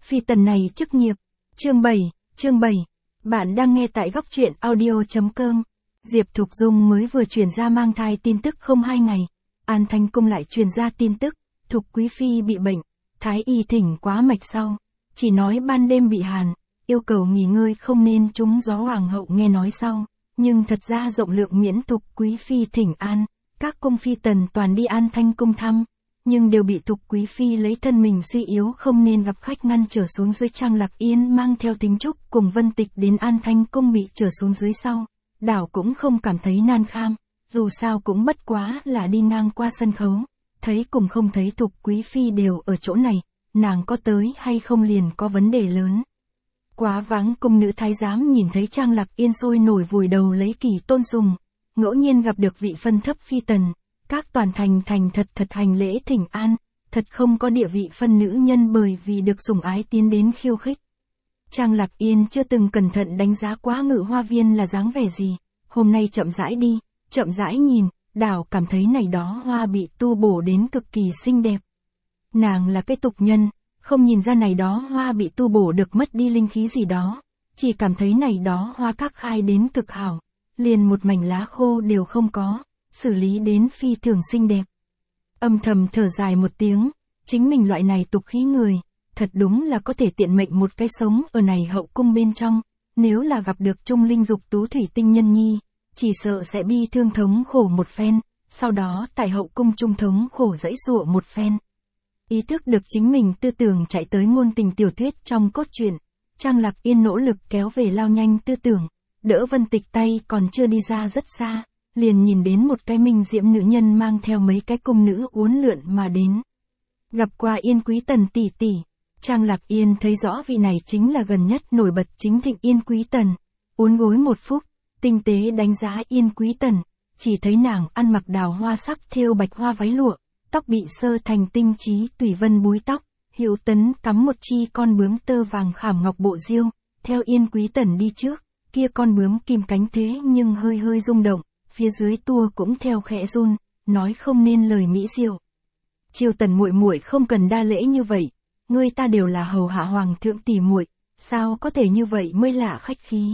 Phi tần này chức nghiệp. Chương 7. Bạn đang nghe tại góc truyện audio.com. Diệp Thục Dung mới vừa truyền ra mang thai tin tức không 2 ngày. An Thanh Cung lại truyền ra tin tức, Thục Quý Phi bị bệnh, Thái y thỉnh quá mạch sau. Chỉ nói ban đêm bị hàn, yêu cầu nghỉ ngơi không nên trúng gió. Hoàng hậu nghe nói sau, nhưng thật ra rộng lượng miễn Thục Quý Phi thỉnh an. Các cung phi tần toàn đi An Thanh Cung thăm, nhưng đều bị Thục Quý Phi lấy thân mình suy yếu không nên gặp khách ngăn trở xuống dưới. Trang Lạc Yên mang theo Tính Trúc cùng Vân Tịch đến An Thanh Cung bị trở xuống dưới sau. Đảo cũng không cảm thấy nan kham, dù sao cũng bất quá là đi ngang qua sân khấu. Thấy cùng không thấy Thục Quý Phi đều ở chỗ này, nàng có tới hay không liền có vấn đề lớn. Quá vắng cung nữ thái giám nhìn thấy Trang Lạc Yên sôi nổi vùi đầu lấy kỳ tôn sùng, ngẫu nhiên gặp được vị phân thấp phi tần. Các toàn thành thật hành lễ thỉnh an, thật không có địa vị phân nữ nhân bởi vì được sủng ái tiến đến khiêu khích. Trang Lạc Yên chưa từng cẩn thận đánh giá quá Ngự Hoa Viên là dáng vẻ gì, hôm nay chậm rãi đi, chậm rãi nhìn, đảo cảm thấy này đó hoa bị tu bổ đến cực kỳ xinh đẹp. Nàng là cái tục nhân, không nhìn ra này đó hoa bị tu bổ được mất đi linh khí gì đó, chỉ cảm thấy này đó hoa các khai đến cực hảo, liền một mảnh lá khô đều không có, xử lý đến phi thường xinh đẹp. Âm thầm thở dài một tiếng, chính mình loại này tục khí người, thật đúng là có thể tiện mệnh một cái sống ở này hậu cung bên trong, nếu là gặp được trung linh dục tú thủy tinh nhân nhi, chỉ sợ sẽ bi thương thống khổ một phen, sau đó tại hậu cung trung thống khổ dãy dụa một phen. Ý thức được chính mình tư tưởng chạy tới ngôn tình tiểu thuyết trong cốt truyện, Trang Lạc Yên nỗ lực kéo về lao nhanh tư tưởng, đỡ Vân Tịch tay còn chưa đi ra rất xa, liền nhìn đến một cái minh diễm nữ nhân mang theo mấy cái cung nữ uốn lượn mà đến. Gặp qua Yên Quý Tần tỷ tỷ, Trang Lạc Yên thấy rõ vị này chính là gần nhất nổi bật chính thịnh Yên Quý Tần, uốn gối một phút, tinh tế đánh giá Yên Quý Tần, chỉ thấy nàng ăn mặc đào hoa sắc thêu bạch hoa váy lụa, tóc bị sơ thành tinh trí tùy vân búi tóc, hữu tấn cắm một chi con bướm tơ vàng khảm ngọc bộ diêu, theo Yên Quý Tần đi trước, kia con bướm kim cánh thế nhưng hơi hơi rung động, phía dưới tua cũng theo khẽ run, nói không nên lời mỹ diệu. Triều Tần muội muội không cần đa lễ như vậy, ngươi ta đều là hầu hạ hoàng thượng tỷ muội, sao có thể như vậy mới lạ khách khí.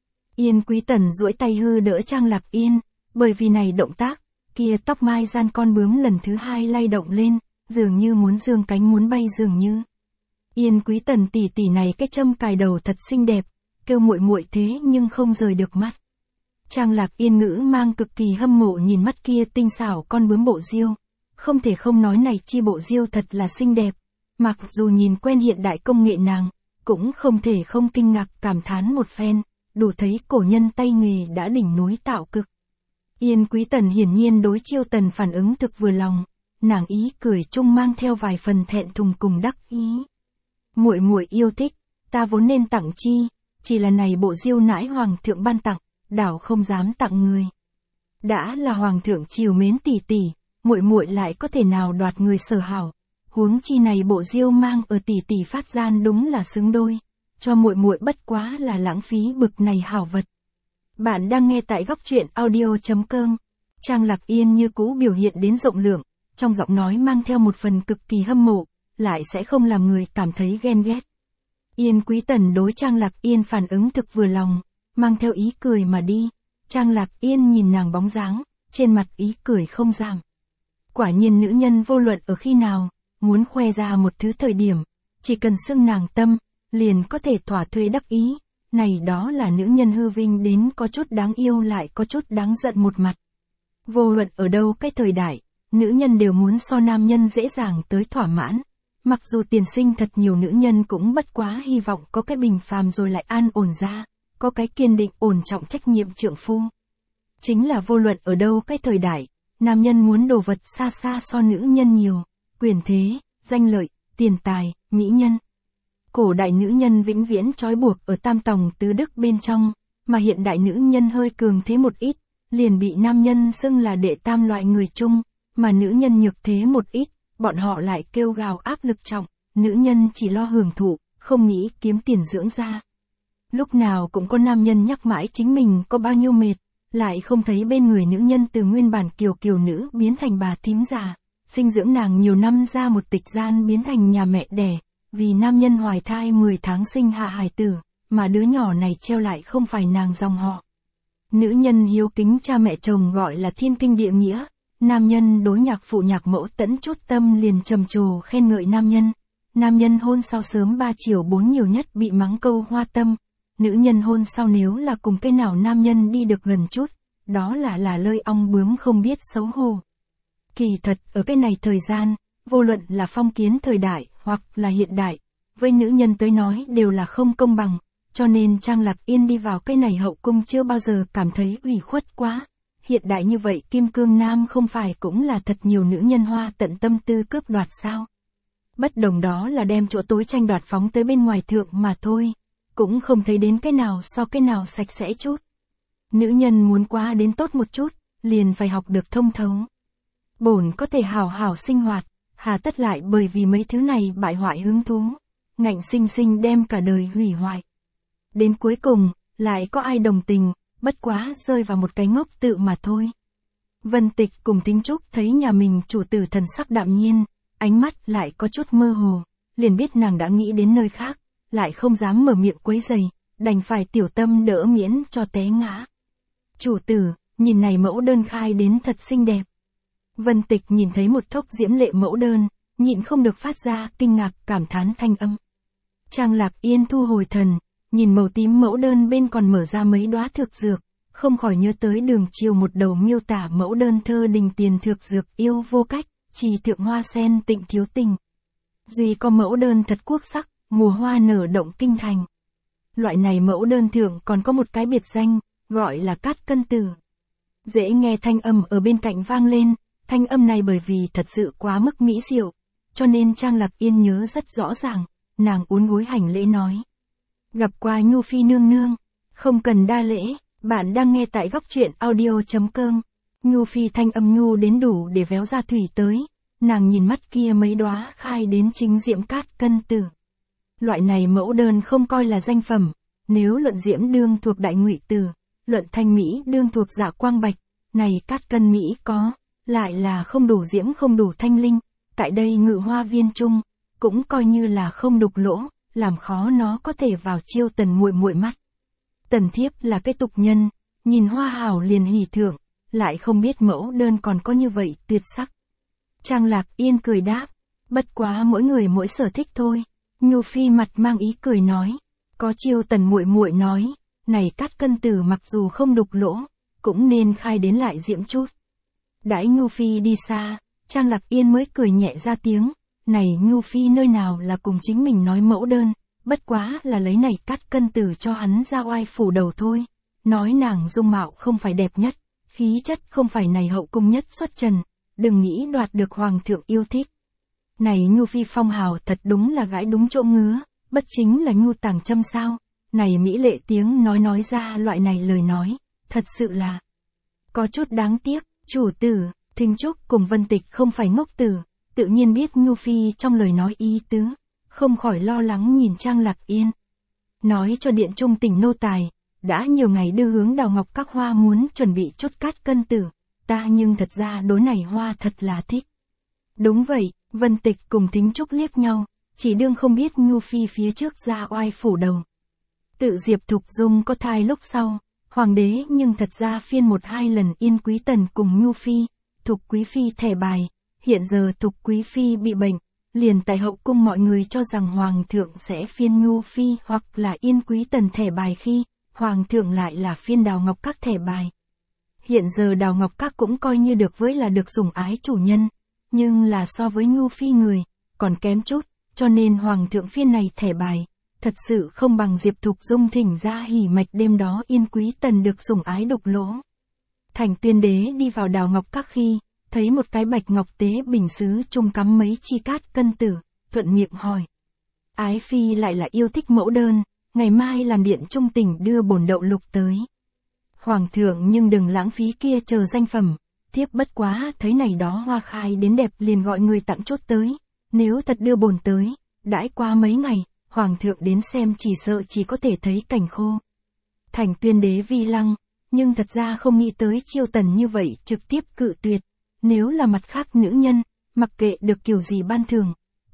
Yên Quý Tần duỗi tay hư đỡ Trang Lạc Yên, bởi vì này động tác, kia tóc mai gian con bướm lần thứ hai lay động lên, dường như muốn dương cánh muốn bay dường như. Yên Quý Tần tỷ tỷ này cái châm cài đầu thật xinh đẹp, kêu muội muội thế nhưng không rời được mắt. Trang Lạc Yên ngữ mang cực kỳ hâm mộ nhìn mắt kia tinh xảo con bướm bộ diêu, không thể không nói này chi bộ diêu thật là xinh đẹp, mặc dù nhìn quen hiện đại công nghệ nàng, cũng không thể không kinh ngạc cảm thán một phen, đủ thấy cổ nhân tay nghề đã đỉnh núi tạo cực. Yên Quý Tần hiển nhiên đối Chiêu Tần phản ứng thực vừa lòng, nàng ý cười chung mang theo vài phần thẹn thùng cùng đắc ý. Muội muội yêu thích, ta vốn nên tặng chi, chỉ là này bộ diêu nãi hoàng thượng ban tặng, đảo không dám tặng người. Đã là hoàng thượng chiều mến tỷ tỷ, muội muội lại có thể nào đoạt người sở hảo, huống chi này bộ diêu mang ở tỷ tỷ phát gian đúng là xứng đôi, cho muội muội bất quá là lãng phí bực này hảo vật. Bạn đang nghe tại góc truyện audio.com. Trang Lạc Yên như cũ biểu hiện đến rộng lượng, trong giọng nói mang theo một phần cực kỳ hâm mộ, lại sẽ không làm người cảm thấy ghen ghét. Yên Quý Tần đối Trang Lạc Yên phản ứng thực vừa lòng, mang theo ý cười mà đi. Trang Lạc Yên nhìn nàng bóng dáng, trên mặt ý cười không giảm. Quả nhiên nữ nhân vô luận ở khi nào, muốn khoe ra một thứ thời điểm, chỉ cần xưng nàng tâm, liền có thể thỏa thuê đắc ý. Này đó là nữ nhân hư vinh đến có chút đáng yêu lại có chút đáng giận một mặt. Vô luận ở đâu cái thời đại, nữ nhân đều muốn so nam nhân dễ dàng tới thỏa mãn. Mặc dù tiền sinh thật nhiều nữ nhân cũng bất quá hy vọng có cái bình phàm rồi lại an ổn ra, có cái kiên định ổn trọng trách nhiệm trượng phu. Chính là vô luận ở đâu cái thời đại, nam nhân muốn đồ vật xa xa so nữ nhân nhiều, quyền thế, danh lợi, tiền tài, mỹ nhân. Cổ đại nữ nhân vĩnh viễn trói buộc ở tam tòng tứ đức bên trong, mà hiện đại nữ nhân hơi cường thế một ít, liền bị nam nhân xưng là đệ tam loại người chung, mà nữ nhân nhược thế một ít, bọn họ lại kêu gào áp lực trọng, nữ nhân chỉ lo hưởng thụ, không nghĩ kiếm tiền dưỡng ra. Lúc nào cũng có nam nhân nhắc mãi chính mình có bao nhiêu mệt, lại không thấy bên người nữ nhân từ nguyên bản kiều kiều nữ biến thành bà thím già, sinh dưỡng nàng nhiều năm ra một tịch gian biến thành nhà mẹ đẻ, vì nam nhân hoài thai 10 tháng sinh hạ hài tử, mà đứa nhỏ này treo lại không phải nàng dòng họ. Nữ nhân hiếu kính cha mẹ chồng gọi là thiên kinh địa nghĩa, nam nhân đối nhạc phụ nhạc mẫu tẫn chút tâm liền trầm trồ khen ngợi nam nhân. Nam nhân hôn sau sớm 3 chiều 4 nhiều nhất bị mắng câu hoa tâm, nữ nhân hôn sau nếu là cùng cái nào nam nhân đi được gần chút, đó là lơi ong bướm không biết xấu hổ. Kỳ thật ở cái này thời gian, vô luận là phong kiến thời đại hoặc là hiện đại, với nữ nhân tới nói đều là không công bằng, cho nên Trang Lạc Yên đi vào cái này hậu cung chưa bao giờ cảm thấy ủy khuất quá. Hiện đại như vậy Kim Cương Nam không phải cũng là thật nhiều nữ nhân hoa tận tâm tư cướp đoạt sao? Bất đồng đó là đem chỗ tối tranh đoạt phóng tới bên ngoài thượng mà thôi, cũng không thấy đến cái nào so cái nào sạch sẽ chút. Nữ nhân muốn quá đến tốt một chút, liền phải học được thông thấu. Bổn có thể hào hào sinh hoạt, hà tất lại bởi vì mấy thứ này bại hoại hứng thú, ngạnh sinh sinh đem cả đời hủy hoại. Đến cuối cùng, lại có ai đồng tình, bất quá rơi vào một cái ngốc tự mà thôi. Vân Tịch cùng Tính Trúc thấy nhà mình chủ tử thần sắc đạm nhiên, ánh mắt lại có chút mơ hồ, liền biết nàng đã nghĩ đến nơi khác, lại không dám mở miệng quấy rầy, đành phải tiểu tâm đỡ miễn cho té ngã. Chủ tử, nhìn này mẫu đơn khai đến thật xinh đẹp. Vân Tịch nhìn thấy một thốc diễm lệ mẫu đơn, nhịn không được phát ra kinh ngạc cảm thán thanh âm. Trang Lạc Yên thu hồi thần, nhìn màu tím mẫu đơn bên còn mở ra mấy đóa thược dược, không khỏi nhớ tới Đường Chiều một đầu miêu tả mẫu đơn thơ đình tiền thược dược yêu vô cách, trì thượng hoa sen tịnh thiếu tình. Duy có mẫu đơn thật quốc sắc, mùa hoa nở động kinh thành. Loại này mẫu đơn thượng còn có một cái biệt danh, gọi là cát cân tử. Dễ nghe thanh âm ở bên cạnh vang lên, thanh âm này bởi vì thật sự quá mức mỹ diệu, cho nên Trang Lạc Yên nhớ rất rõ ràng, nàng uốn gối hành lễ nói. Gặp qua Nhu Phi nương nương, không cần đa lễ, bạn đang nghe tại góc truyện audio.com. Nhu Phi thanh âm nhu đến đủ để véo ra thủy tới, nàng nhìn mắt kia mấy đóa khai đến chính diễm cát cân tử. Loại này mẫu đơn không coi là danh phẩm, nếu luận diễm đương thuộc đại ngụy tử, luận thanh mỹ đương thuộc dạ quang bạch, này cát cân mỹ có, lại là không đủ diễm không đủ thanh linh, tại đây Ngự Hoa Viên chung, cũng coi như là không đục lỗ, làm khó nó có thể vào chiêu Tần muội muội mắt. Tần thiếp là cái tục nhân, nhìn hoa hảo liền hỉ thưởng, lại không biết mẫu đơn còn có như vậy tuyệt sắc. Trang Lạc Yên cười đáp, bất quá mỗi người mỗi sở thích thôi. Nhu Phi mặt mang ý cười nói, có chiêu Tần muội muội nói, này cát cân tử mặc dù không đục lỗ, cũng nên khai đến lại diễm chút. Đãi Nhu Phi đi xa, Trang Lạc Yên mới cười nhẹ ra tiếng, này Nhu Phi nơi nào là cùng chính mình nói mẫu đơn, bất quá là lấy này cát cân tử cho hắn ra oai phủ đầu thôi. Nói nàng dung mạo không phải đẹp nhất, khí chất không phải này hậu cung nhất xuất trần, đừng nghĩ đoạt được hoàng thượng yêu thích. Này Nhu Phi phong hào thật đúng là gãi đúng chỗ ngứa, bất chính là Nhu tàng châm sao, này mỹ lệ tiếng nói ra loại này lời nói, thật sự là có chút đáng tiếc. Chủ tử, Thính Trúc cùng Vân Tịch không phải ngốc tử, tự nhiên biết Nhu Phi trong lời nói ý tứ, không khỏi lo lắng nhìn Trang Lạc Yên. Nói cho điện trung tỉnh nô tài, đã nhiều ngày đưa hướng Đào Ngọc các hoa muốn chuẩn bị chút cát cân tử, ta nhưng thật ra đối này hoa thật là thích. Đúng vậy, Vân Tịch cùng Thính Trúc liếc nhau, chỉ đương không biết Nhu Phi phía trước ra oai phủ đầu. Tự Diệp Thục Dung có thai lúc sau, hoàng đế nhưng thật ra phiên 1-2 lần Yên Quý Tần cùng Nhu Phi, Thục Quý Phi thẻ bài, hiện giờ Thục Quý Phi bị bệnh, liền tại hậu cung mọi người cho rằng hoàng thượng sẽ phiên Nhu Phi hoặc là Yên Quý Tần thẻ bài khi, hoàng thượng lại là phiên Đào Ngọc các thẻ bài. Hiện giờ Đào Ngọc các cũng coi như được với là được sủng ái chủ nhân, nhưng là so với Nhu Phi người, còn kém chút, cho nên hoàng thượng phiên này thẻ bài. Thật sự không bằng Diệp Thục Dung thỉnh ra hỉ mạch đêm đó Yên Quý Tần được sủng ái đục lỗ. Thành Tuyên Đế đi vào Đào Ngọc các khi, thấy một cái bạch ngọc tế bình sứ chung cắm mấy chi cát cân tử, thuận miệng hỏi. Ái Phi lại là yêu thích mẫu đơn, ngày mai làm điện trung tỉnh đưa bổn đậu lục tới. Hoàng thượng nhưng đừng lãng phí kia chờ danh phẩm, thiếp bất quá thấy này đó hoa khai đến đẹp liền gọi người tặng chốt tới, nếu thật đưa bổn tới, đãi qua mấy ngày. Hoàng thượng đến xem chỉ sợ chỉ có thể thấy cảnh khô. Thành Tuyên Đế vi lăng, nhưng thật ra không nghĩ tới chiêu Tần như vậy trực tiếp cự tuyệt. Nếu là mặt khác nữ nhân, mặc kệ được kiểu gì ban thường,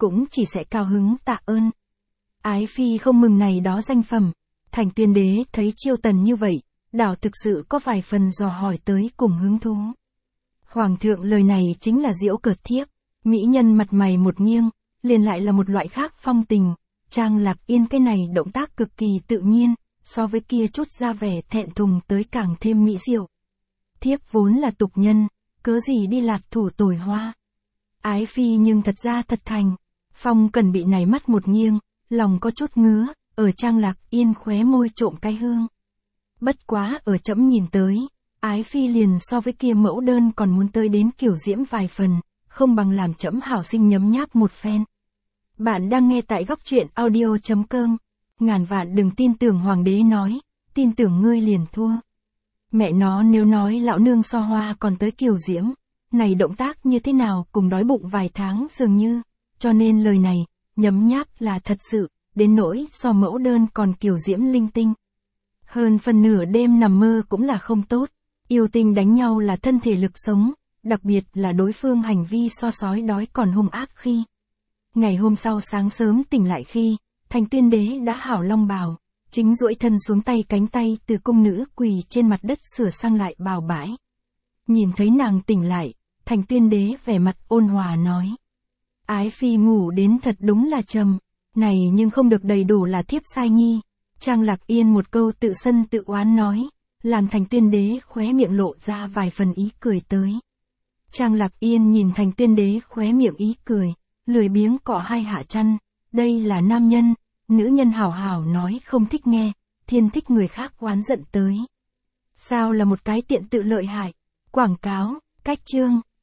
cũng chỉ sẽ cao hứng tạ ơn. Ái phi không mừng này đó danh phẩm. Thành Tuyên đế thấy Chiêu Tần như vậy, đảo thực sự có vài phần dò hỏi tới cùng hứng thú. Hoàng thượng lời này chính là giễu cợt thiếp, mỹ nhân mặt mày một nghiêng, liền lại là một loại khác phong tình. Trang Lạc Yên cái này động tác cực kỳ tự nhiên, so với kia chút ra vẻ thẹn thùng tới càng thêm mỹ diệu. Thiếp vốn là tục nhân, cớ gì đi lạc thủ tồi hoa. Ái phi nhưng thật ra thật thành. Phong Cần bị này mắt một nghiêng, lòng có chút ngứa, ở Trang Lạc Yên khóe môi trộm cái hương. Bất quá ở trẫm nhìn tới, ái phi liền so với kia mẫu đơn còn muốn tới đến kiểu diễm vài phần, không bằng làm trẫm hảo sinh nhấm nháp một phen. Bạn đang nghe tại góc truyện audio.com. Ngàn vạn đừng tin tưởng hoàng đế nói, tin tưởng ngươi liền thua. Mẹ nó nếu nói lão nương so hoa còn tới kiều diễm, này động tác như thế nào cùng đói bụng vài tháng dường như, cho nên lời này, nhấm nháp là thật sự, đến nỗi so mẫu đơn còn kiều diễm linh tinh. Hơn phần nửa đêm nằm mơ cũng là không tốt, yêu tinh đánh nhau là thân thể lực sống, đặc biệt là đối phương hành vi so sói đói còn hung ác khi. Ngày hôm sau sáng sớm tỉnh lại khi, Thành Tuyên đế đã hảo long bào, chính duỗi thân xuống tay cánh tay từ cung nữ quỳ trên mặt đất sửa sang lại bào bãi. Nhìn thấy nàng tỉnh lại, Thành Tuyên đế vẻ mặt ôn hòa nói. Ái phi ngủ đến thật đúng là trầm, này nhưng không được đầy đủ là thiếp sai nhi. Trang Lạc Yên một câu tự sân tự oán nói, làm Thành Tuyên đế khóe miệng lộ ra vài phần ý cười tới. Trang Lạc Yên nhìn Thành Tuyên đế khóe miệng ý cười, lười biếng cọ hai hạ chăn, đây là nam nhân, nữ nhân hảo hảo nói không thích nghe, thiên thích người khác oán giận tới. Sao là một cái tiện tự lợi hại, quảng cáo, cách chương,